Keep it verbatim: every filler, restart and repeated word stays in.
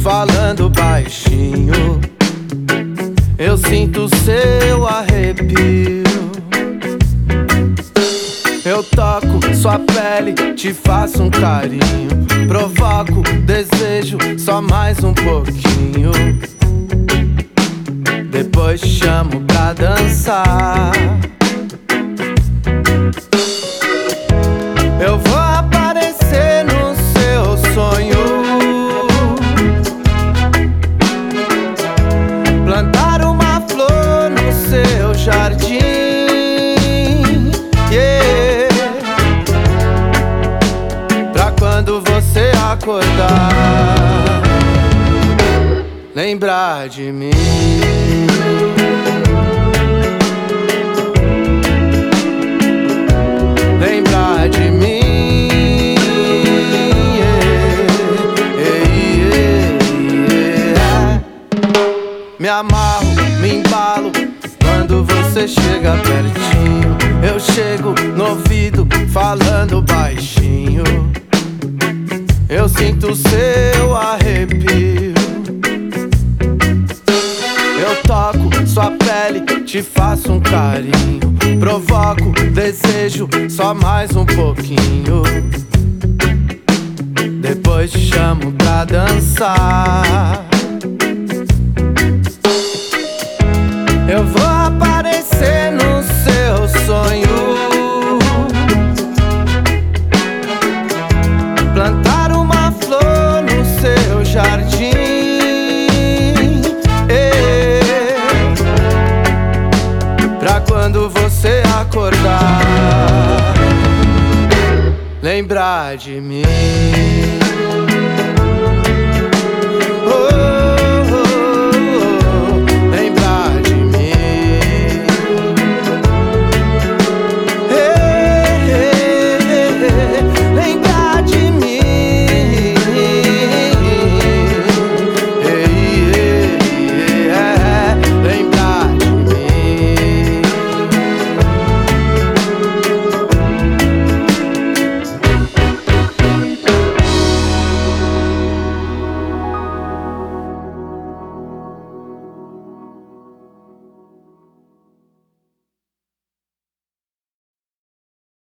falando baixinho. Eu sinto seu arrepio. Eu toco sua pele, te faço um carinho. Provoco desejo, só mais um pouquinho. Depois chamo pra dançar. Eu vou aparecer no seu sonho, plantar uma flor no seu jardim, yeah. Pra quando você acordar, lembrar de mim. Lembrar de mim, yeah, yeah, yeah. Me amarro, me embalo quando você chega pertinho. Eu chego no ouvido falando baixinho. Eu sinto seu arrepio. Eu toco sua pele, te faço um carinho. Provoco desejo, só mais um pouquinho. Depois te chamo pra dançar. Eu vou aparecer no seu sonho, plantar uma flor no seu jardim, pra quando você acordar, lembrar de mim.